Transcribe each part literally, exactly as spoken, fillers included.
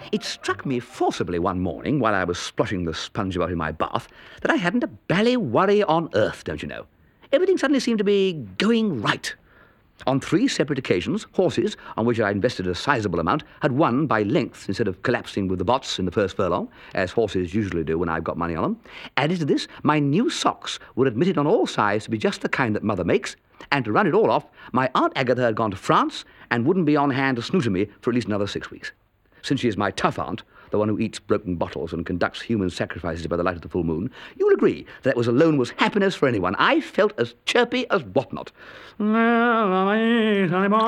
It struck me forcibly one morning while I was splashing the sponge about in my bath that I hadn't a bally worry on earth, don't you know? Everything suddenly seemed to be going right. On three separate occasions, horses, on which I invested a sizable amount, had won by lengths instead of collapsing with the botts in the first furlong, as horses usually do when I've got money on them. Added to this, my new socks were admitted on all sides to be just the kind that Mother makes, and to run it all off, my Aunt Agatha had gone to France and wouldn't be on hand to snooter me for at least another six weeks. Since she is my tough aunt, the one who eats broken bottles and conducts human sacrifices by the light of the full moon, you'll agree that was alone was happiness for anyone. I felt as chirpy as whatnot. I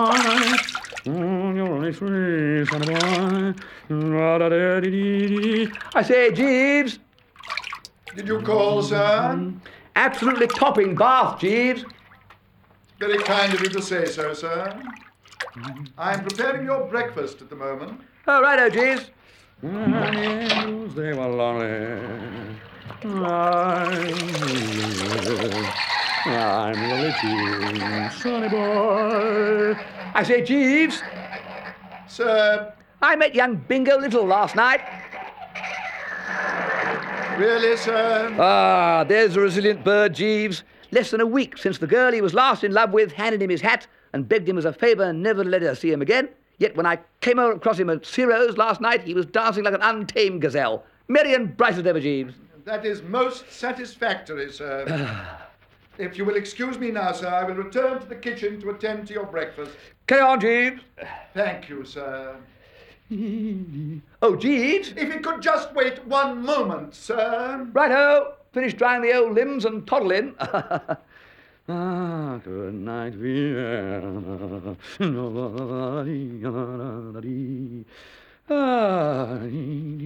say, Jeeves. Did you call, sir? Absolutely topping bath, Jeeves. Very kind of you to say so, sir. I'm preparing your breakfast at the moment. Oh, righto, Jeeves. They were lonely. I'm really Jeeves, sonny boy. I say, Jeeves. Sir. I met young Bingo Little last night. Really, sir? Ah, there's a resilient bird, Jeeves. Less than a week since the girl he was last in love with handed him his hat and begged him as a favour never to let her see him again. Yet when I came across him at Ciro's last night, he was dancing like an untamed gazelle. Merry and bright as ever, Jeeves. That is most satisfactory, sir. If you will excuse me now, sir, I will return to the kitchen to attend to your breakfast. Carry on, Jeeves. Thank you, sir. Oh, Jeeves. If it could just wait one moment, sir. Righto. Finish drying the old limbs and toddle in. Ah, good night, Vienna. Ah,